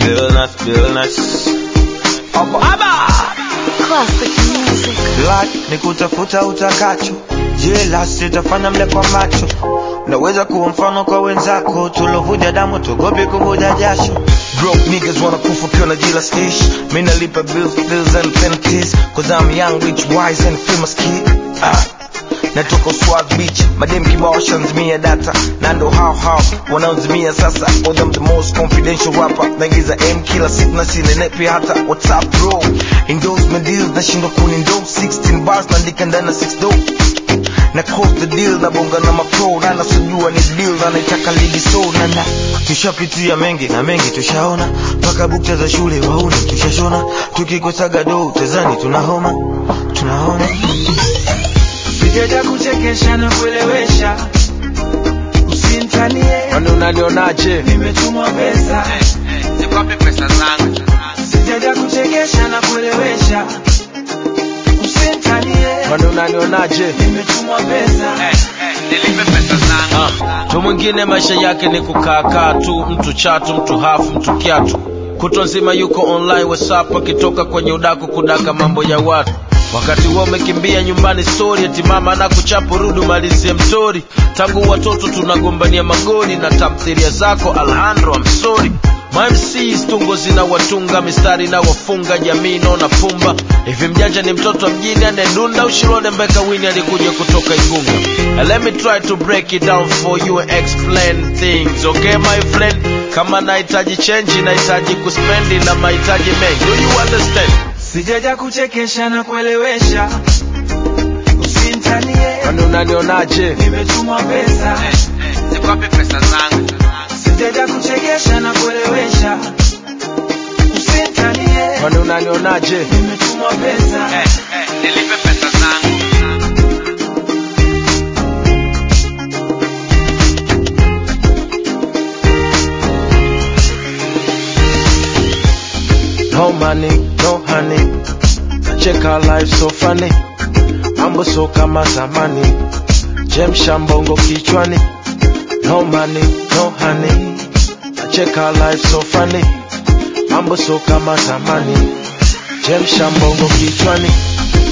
feel nice. Abba Classic music. Black ni kutafuta utakacho, jealous itafanya mle kwa macho. Naweza kuwa mfano kwa wenzako, tulovuja damu tugopi kuvuja jasho. Broke niggas wanna kufa kiona jealous ish. Mina lipa bills and penalties, cause I'm young, rich, wise and famous kid. Natoka Swag Beach, madem kibao shanzimia data. Nando how wanaonzimia sasa. For them the most confidential rapper. Naingiza M kila siku na sinenepi hata. What's up bro? Endorsement deals na shindo kunendose. 16 bars naandika ndana 6 dope. Na close the deal na bonga na mapro. Na nasujua ni deal na naitaka ligi so nana. Tushapitia mengi na mengi tushaona. Paka bukta za shule wauni tushashona. Tukikosaga do tezani tunahoma. Sijaja kuchekesha na kuelewesha, usinitanie. Kwani unanionaje? Nimetumwa pesa, Nikupe pesa zangu. sijaja kuchekesha na kuelewesha, usinitanie. Kwani unanionaje? Nimetumwa pesa, Nilipe pesa zangu. Mtu mwingine maisha yake ni kukaa tu, mtu chatu, mtu hafu, mtu kiatu. Kutwa nzima yuko online WhatsApp akitoka kwenye udaku kudaka mambo ya watu. Wakati wewe umekimbia nyumbani story eti mama anakuchapo rudi malizie mtori. Tangu watoto tunagombania magoli na tamthilia zako Alejandro, I'm sorry. My MCs tungo zina watunga, mistari na wafunga, jamii na pumba. Hivi mjanja ni mtoto mjini anedunda, ushirone mbeka wini alikuja kutoka Igunga. And let me try to break it down for you and explain things, okay my friend? Kama nahitaji change, nahitaji kuspendi na mahitaji mengi. Do you understand? sijaja kuchekesha na kuelewesha, usinitanie. Kwani unanionaje? Nimetumwa pesa, Nikupe pesa zangu. sijaja kuchekesha na kuelewesha, usinitanie. Kwani unanionaje? Nimetumwa pesa, Nilipe pesa zangu. No money, no honey. Check our life so funny. Mambo so kama zamani. Jemsha mbongo kichwani. No money, no honey. Check our life so funny. Mambo so kama zamani. Jemsha mbongo kichwani.